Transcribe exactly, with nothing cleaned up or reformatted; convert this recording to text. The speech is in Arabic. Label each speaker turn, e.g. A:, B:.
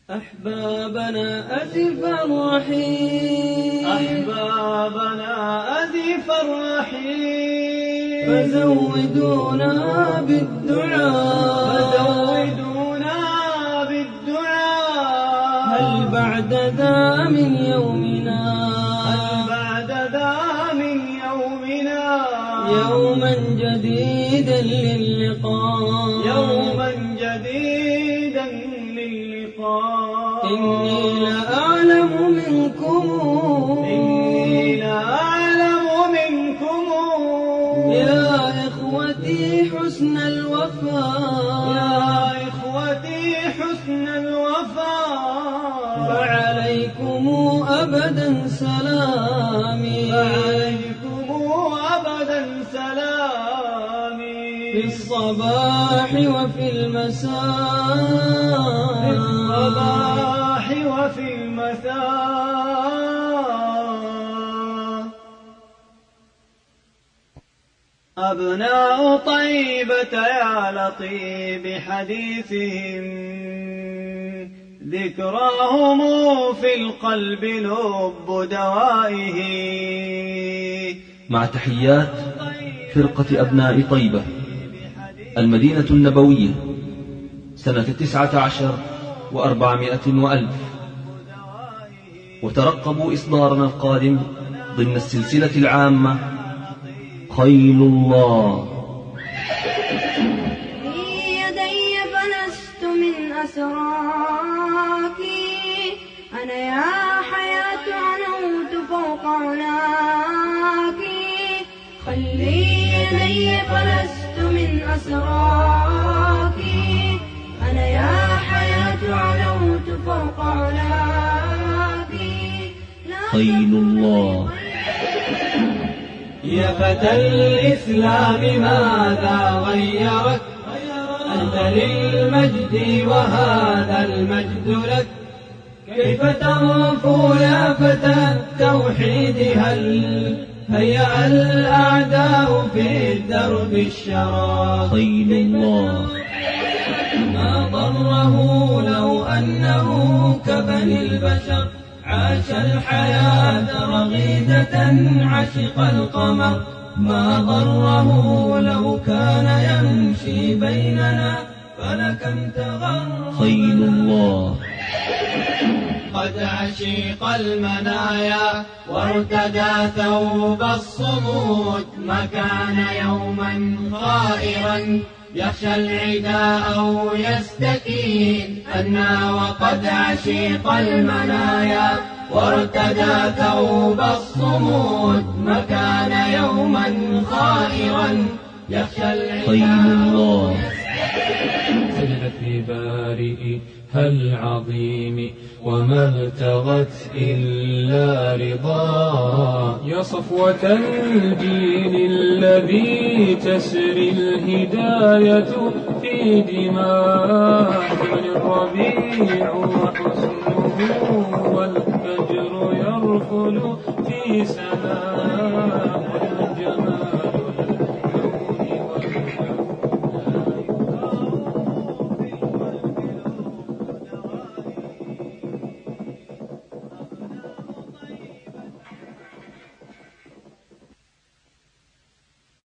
A: أحبابنا أزف الرحيل
B: أحبابنا أزف الرحيل
A: فزودونا بالدعاء
B: فزودونا بالدعاء
A: هل بعد ذا من يومنا
B: هل بعد ذا من يومنا
A: يوما جديدا للقاء
B: يوما جديدا للقاء
A: إني لأعلم منكم
B: إني لأعلم منكم
A: يا إخوتي حسن الوفاء
B: يا إخوتي حسن الوفاء
A: فعليكم أبدا سلامي
B: فعليكم أبدا سلامي
A: في الصباح وفي المساء
B: في الصباح وفي المساء. أبناء طيبة يا لطيب حديثهم ذكراهم في القلب لب دوائه.
C: مع تحيات فرقة أبناء طيبة، المدينة النبوية، سنة تسعة عشر وأربعمائة وألف. وترقبوا إصدارنا القادم ضمن السلسلة العامة خيل الله.
D: في يدي فلست من أسراك، أنا يا حياة عنوت فوق علاك. خلي يدي فلست من أسراك، أنا يا حياة عنوت فوق علاك.
C: خيل الله.
B: يا فتى الإسلام ماذا غيرك؟ أنت للمجد وهذا المجد لك. كيف تغفو يا فتى التوحيد؟ هل هيأ الأعداء في الدرب الشرى.
C: خيل الله.
A: ما ضره لو أنه كبني البشر عاش الحياة رغيدة عشق القمر. ما ضره لو كان يمشي بيننا فلكم تغر.
C: خيل الله.
B: قد عشق المنايا وارتدى ثوب الصمود. ما كان يوما خائرا يخشى العداء أو يستكين أنا. وقد عشق المنايا وارتدى ثوب الصمود. ما كان يوما خائرا يخشى العداء.
C: خيل الله.
E: سجد في بارئ العظيم وما ابتغت إلا رضاه. يا صفوة الجيل الذي تسري الهداية في دماء. الربيع وحسنه والفجر يرفل في سماء الجمال.